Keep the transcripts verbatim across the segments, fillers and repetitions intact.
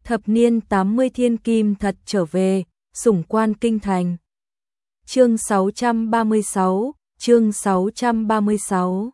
Thập niên tám mươi thiên kim thật trở về, sủng quan kinh thành. Chương sáu trăm ba mươi sáu, chương sáu trăm ba mươi sáu.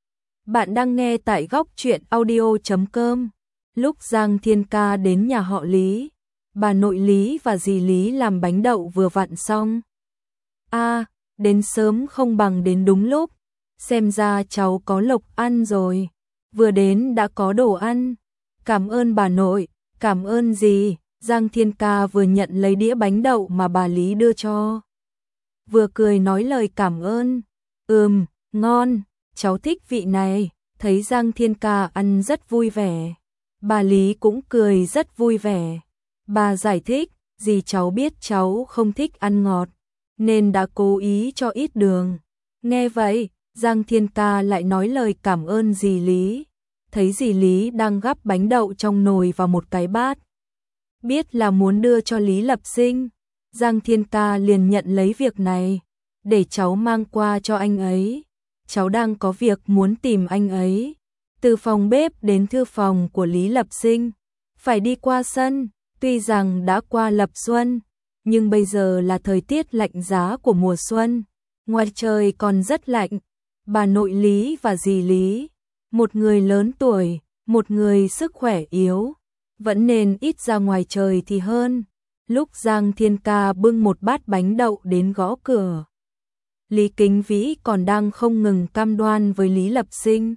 Bạn đang nghe tại góc truyện audio chấm com. Lúc Giang Thiên Ca đến nhà họ Lý, bà nội Lý và dì Lý làm bánh đậu vừa vặn xong. A, à, đến sớm không bằng đến đúng lúc, xem ra cháu có lộc ăn rồi. Vừa đến đã có đồ ăn. Cảm ơn bà nội. Cảm ơn gì? Giang Thiên Ca vừa nhận lấy đĩa bánh đậu mà bà Lý đưa cho, vừa cười nói lời cảm ơn. Ừm, ngon, cháu thích vị này. Thấy Giang Thiên Ca ăn rất vui vẻ, bà Lý cũng cười rất vui vẻ. Bà giải thích, dì cháu biết cháu không thích ăn ngọt, nên đã cố ý cho ít đường. Nghe vậy, Giang Thiên Ca lại nói lời cảm ơn dì Lý. Thấy dì Lý đang gắp bánh đậu trong nồi vào một cái bát, biết là muốn đưa cho Lý Lập Sinh, Giang Thiên Ca liền nhận lấy việc này. Để cháu mang qua cho anh ấy. Cháu đang có việc muốn tìm anh ấy. Từ phòng bếp đến thư phòng của Lý Lập Sinh, phải đi qua sân. Tuy rằng đã qua lập xuân, nhưng bây giờ là thời tiết lạnh giá của mùa xuân. Ngoài trời còn rất lạnh. Bà nội Lý và dì Lý, một người lớn tuổi, một người sức khỏe yếu, vẫn nên ít ra ngoài trời thì hơn. Lúc Giang Thiên Ca bưng một bát bánh đậu đến gõ cửa, Lý Kính Vĩ còn đang không ngừng cam đoan với Lý Lập Sinh.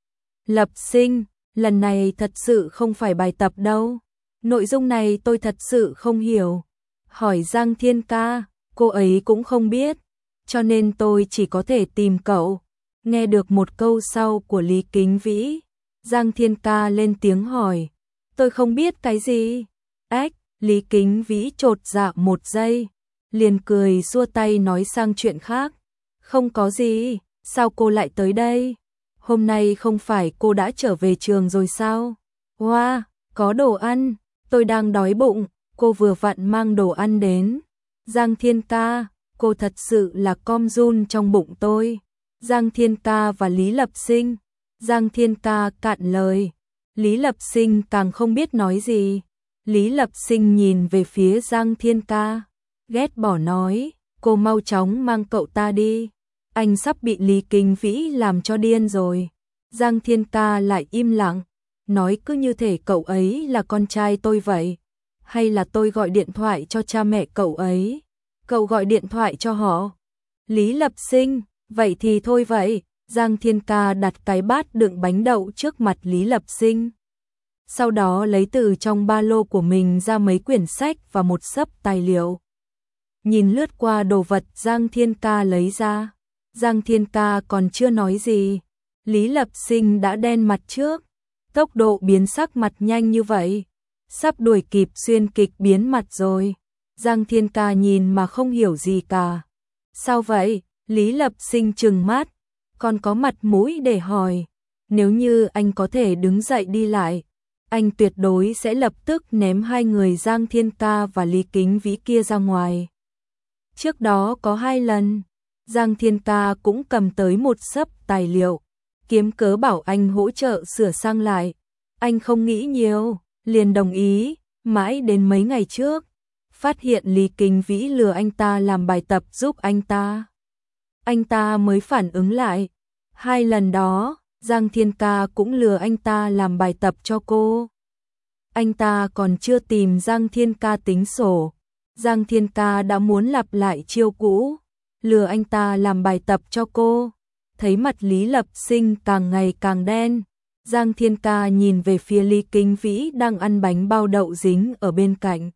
Lập Sinh, lần này thật sự không phải bài tập đâu. Nội dung này tôi thật sự không hiểu. Hỏi Giang Thiên Ca, cô ấy cũng không biết, cho nên tôi chỉ có thể tìm cậu. Nghe được một câu sau của Lý Kính Vĩ, Giang Thiên Ca lên tiếng hỏi, tôi không biết cái gì? Ách, Lý Kính Vĩ chột dạ một giây, liền cười xua tay nói sang chuyện khác. Không có gì, sao cô lại tới đây? Hôm nay không phải cô đã trở về trường rồi sao? Wow, có đồ ăn, tôi đang đói bụng, cô vừa vặn mang đồ ăn đến. Giang Thiên Ca, cô thật sự là com run trong bụng tôi. Giang Thiên Ca và Lý Lập Sinh. Giang Thiên Ca cạn lời, Lý Lập Sinh càng không biết nói gì. Lý Lập Sinh nhìn về phía Giang Thiên Ca, ghét bỏ nói, cô mau chóng mang cậu ta đi, anh sắp bị Lý Kính Vĩ làm cho điên rồi. Giang Thiên Ca lại im lặng, nói cứ như thể cậu ấy là con trai tôi vậy. Hay là tôi gọi điện thoại cho cha mẹ cậu ấy, cậu gọi điện thoại cho họ. Lý Lập Sinh, vậy thì thôi vậy. Giang Thiên Ca đặt cái bát đựng bánh đậu trước mặt Lý Lập Sinh, sau đó lấy từ trong ba lô của mình ra mấy quyển sách và một xấp tài liệu. Nhìn lướt qua đồ vật Giang Thiên Ca lấy ra, Giang Thiên Ca còn chưa nói gì, Lý Lập Sinh đã đen mặt trước. Tốc độ biến sắc mặt nhanh như vậy, sắp đuổi kịp xuyên kịch biến mặt rồi. Giang Thiên Ca nhìn mà không hiểu gì cả. Sao vậy? Lý Lập Sinh trừng mắt, còn có mặt mũi để hỏi. Nếu như anh có thể đứng dậy đi lại, anh tuyệt đối sẽ lập tức ném hai người Giang Thiên Ca và Lý Kính Vĩ kia ra ngoài. Trước đó có hai lần, Giang Thiên Ca cũng cầm tới một xấp tài liệu, kiếm cớ bảo anh hỗ trợ sửa sang lại. Anh không nghĩ nhiều, liền đồng ý. Mãi đến mấy ngày trước, phát hiện Lý Kính Vĩ lừa anh ta làm bài tập giúp anh ta, anh ta mới phản ứng lại. Hai lần đó, Giang Thiên Ca cũng lừa anh ta làm bài tập cho cô. Anh ta còn chưa tìm Giang Thiên Ca tính sổ, Giang Thiên Ca đã muốn lặp lại chiêu cũ, lừa anh ta làm bài tập cho cô. Thấy mặt Lý Lập Sinh càng ngày càng đen, Giang Thiên Ca nhìn về phía Lý Kính Vĩ đang ăn bánh bao đậu dính ở bên cạnh.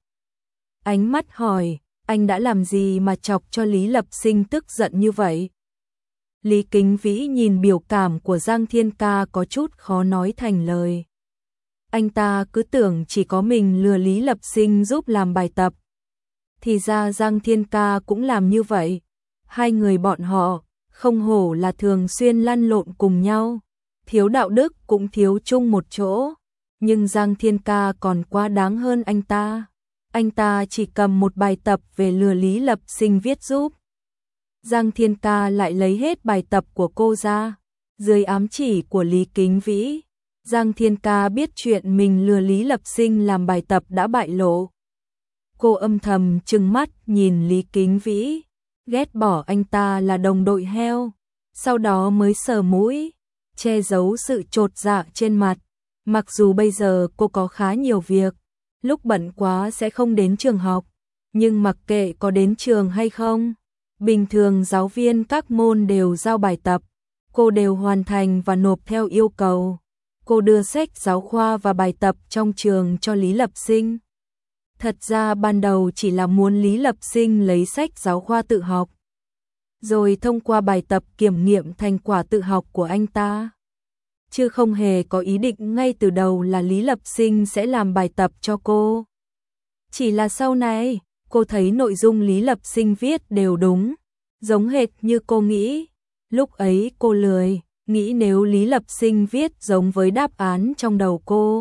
Ánh mắt hỏi, anh đã làm gì mà chọc cho Lý Lập Sinh tức giận như vậy? Lý Kính Vĩ nhìn biểu cảm của Giang Thiên Ca có chút khó nói thành lời. Anh ta cứ tưởng chỉ có mình lừa Lý Lập Sinh giúp làm bài tập. Thì ra Giang Thiên Ca cũng làm như vậy. Hai người bọn họ, không hổ là thường xuyên lăn lộn cùng nhau. Thiếu đạo đức cũng thiếu chung một chỗ. Nhưng Giang Thiên Ca còn quá đáng hơn anh ta. Anh ta chỉ cầm một bài tập về lừa Lý Lập Sinh viết giúp. Giang Thiên Ca lại lấy hết bài tập của cô ra. Dưới ám chỉ của Lý Kính Vĩ, Giang Thiên Ca biết chuyện mình lừa Lý Lập Sinh làm bài tập đã bại lộ. Cô âm thầm trừng mắt nhìn Lý Kính Vĩ, ghét bỏ anh ta là đồng đội heo, sau đó mới sờ mũi, che giấu sự chột dạ trên mặt. Mặc dù bây giờ cô có khá nhiều việc, lúc bận quá sẽ không đến trường học, nhưng mặc kệ có đến trường hay không, bình thường giáo viên các môn đều giao bài tập, cô đều hoàn thành và nộp theo yêu cầu. Cô đưa sách giáo khoa và bài tập trong trường cho Lý Lập Sinh. Thật ra ban đầu chỉ là muốn Lý Lập Sinh lấy sách giáo khoa tự học, rồi thông qua bài tập kiểm nghiệm thành quả tự học của anh ta. Chứ không hề có ý định ngay từ đầu là Lý Lập Sinh sẽ làm bài tập cho cô. Chỉ là sau này, cô thấy nội dung Lý Lập Sinh viết đều đúng, giống hệt như cô nghĩ. Lúc ấy cô lười, nghĩ nếu Lý Lập Sinh viết giống với đáp án trong đầu cô,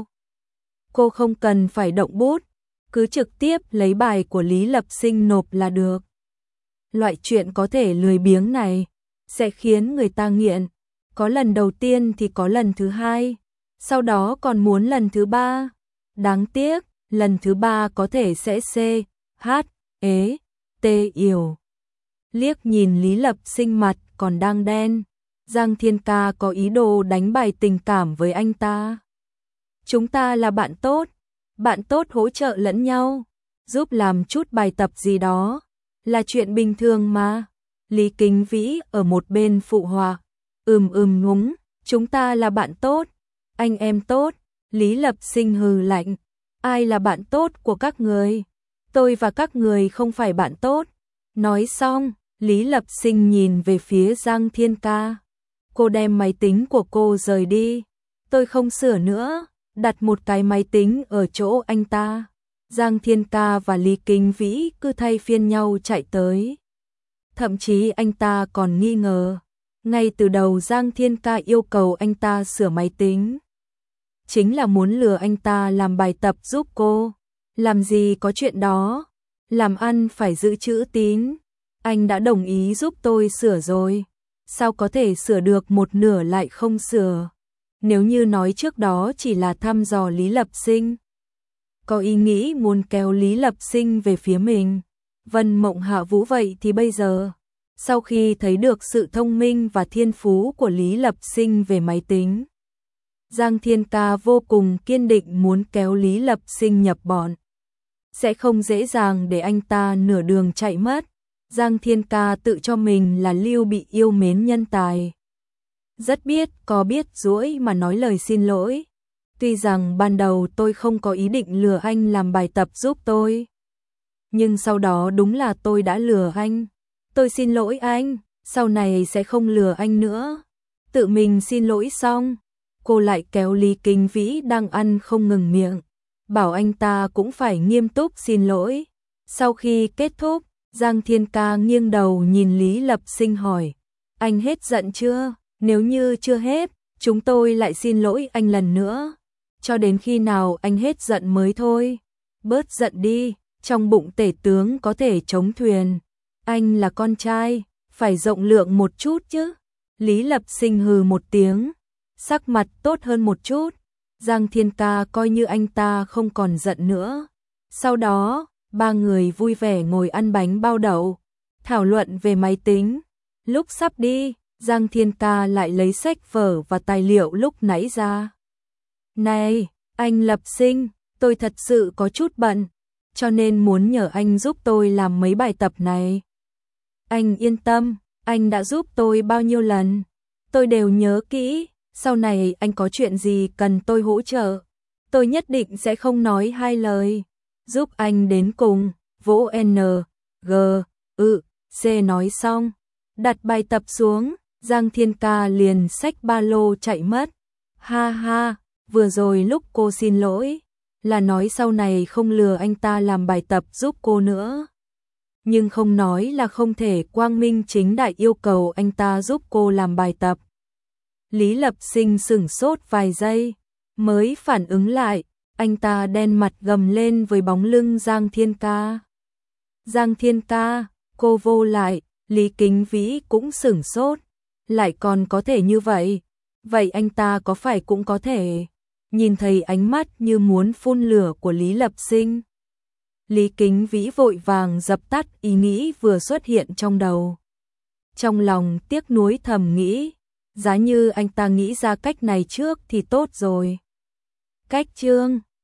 cô không cần phải động bút, cứ trực tiếp lấy bài của Lý Lập Sinh nộp là được. Loại chuyện có thể lười biếng này sẽ khiến người ta nghiện. Có lần đầu tiên thì có lần thứ hai, sau đó còn muốn lần thứ ba. Đáng tiếc, lần thứ ba có thể sẽ C, H, ế, T yểu. Liếc nhìn Lý Lập Sinh mặt còn đang đen, Giang Thiên Ca có ý đồ đánh bài tình cảm với anh ta. Chúng ta là bạn tốt, bạn tốt hỗ trợ lẫn nhau, giúp làm chút bài tập gì đó, là chuyện bình thường mà. Lý Kính Vĩ ở một bên phụ họa, ừm ừm ngúng, chúng ta là bạn tốt, anh em tốt. Lý Lập Sinh hừ lạnh, ai là bạn tốt của các người? Tôi và các người không phải bạn tốt. Nói xong, Lý Lập Sinh nhìn về phía Giang Thiên Ca. Cô đem máy tính của cô rời đi. Tôi không sửa nữa, đặt một cái máy tính ở chỗ anh ta. Giang Thiên Ca và Lý Kính Vĩ cứ thay phiên nhau chạy tới. Thậm chí anh ta còn nghi ngờ. Ngay từ đầu Giang Thiên Ca yêu cầu anh ta sửa máy tính, chính là muốn lừa anh ta làm bài tập giúp cô. Làm gì có chuyện đó, làm ăn phải giữ chữ tín. Anh đã đồng ý giúp tôi sửa rồi, sao có thể sửa được một nửa lại không sửa? Nếu như nói trước đó chỉ là thăm dò Lý Lập Sinh, có ý nghĩ muốn kéo Lý Lập Sinh về phía mình, Vân Mộng Hạ Vũ, vậy thì bây giờ, sau khi thấy được sự thông minh và thiên phú của Lý Lập Sinh về máy tính, Giang Thiên Ca vô cùng kiên định muốn kéo Lý Lập Sinh nhập bọn. Sẽ không dễ dàng để anh ta nửa đường chạy mất. Giang Thiên Ca tự cho mình là Lưu Bị yêu mến nhân tài, rất biết có biết duỗi mà nói lời xin lỗi. Tuy rằng ban đầu tôi không có ý định lừa anh làm bài tập giúp tôi, nhưng sau đó đúng là tôi đã lừa anh. Tôi xin lỗi anh, sau này sẽ không lừa anh nữa. Tự mình xin lỗi xong, cô lại kéo Lý Kính Vĩ đang ăn không ngừng miệng, bảo anh ta cũng phải nghiêm túc xin lỗi. Sau khi kết thúc, Giang Thiên Ca nghiêng đầu nhìn Lý Lập Sinh hỏi, anh hết giận chưa? Nếu như chưa hết, chúng tôi lại xin lỗi anh lần nữa, cho đến khi nào anh hết giận mới thôi. Bớt giận đi, trong bụng tể tướng có thể chống thuyền. Anh là con trai, phải rộng lượng một chút chứ. Lý Lập Sinh hừ một tiếng, sắc mặt tốt hơn một chút. Giang Thiên Ca coi như anh ta không còn giận nữa. Sau đó, ba người vui vẻ ngồi ăn bánh bao đậu, thảo luận về máy tính. Lúc sắp đi, Giang Thiên Ca lại lấy sách vở và tài liệu lúc nãy ra. Này, anh Lập Sinh, tôi thật sự có chút bận, cho nên muốn nhờ anh giúp tôi làm mấy bài tập này. Anh yên tâm, anh đã giúp tôi bao nhiêu lần, tôi đều nhớ kỹ. Sau này anh có chuyện gì cần tôi hỗ trợ, tôi nhất định sẽ không nói hai lời, giúp anh đến cùng. Vỗ N, G, ư, C nói xong, đặt bài tập xuống, Giang Thiên Ca liền xách ba lô chạy mất. Ha ha, vừa rồi lúc cô xin lỗi, là nói sau này không lừa anh ta làm bài tập giúp cô nữa. Nhưng không nói là không thể quang minh chính đại yêu cầu anh ta giúp cô làm bài tập. Lý Lập Sinh sửng sốt vài giây, mới phản ứng lại, anh ta đen mặt gầm lên với bóng lưng Giang Thiên Ca. Giang Thiên Ca, cô vô lại. Lý Kính Vĩ cũng sửng sốt, lại còn có thể như vậy, vậy anh ta có phải cũng có thể Nhìn thấy ánh mắt như muốn phun lửa của Lý Lập Sinh, Lý Kính Vĩ vội vàng dập tắt ý nghĩ vừa xuất hiện trong đầu. Trong lòng tiếc nuối thầm nghĩ, giá như anh ta nghĩ ra cách này trước thì tốt rồi. Cách chương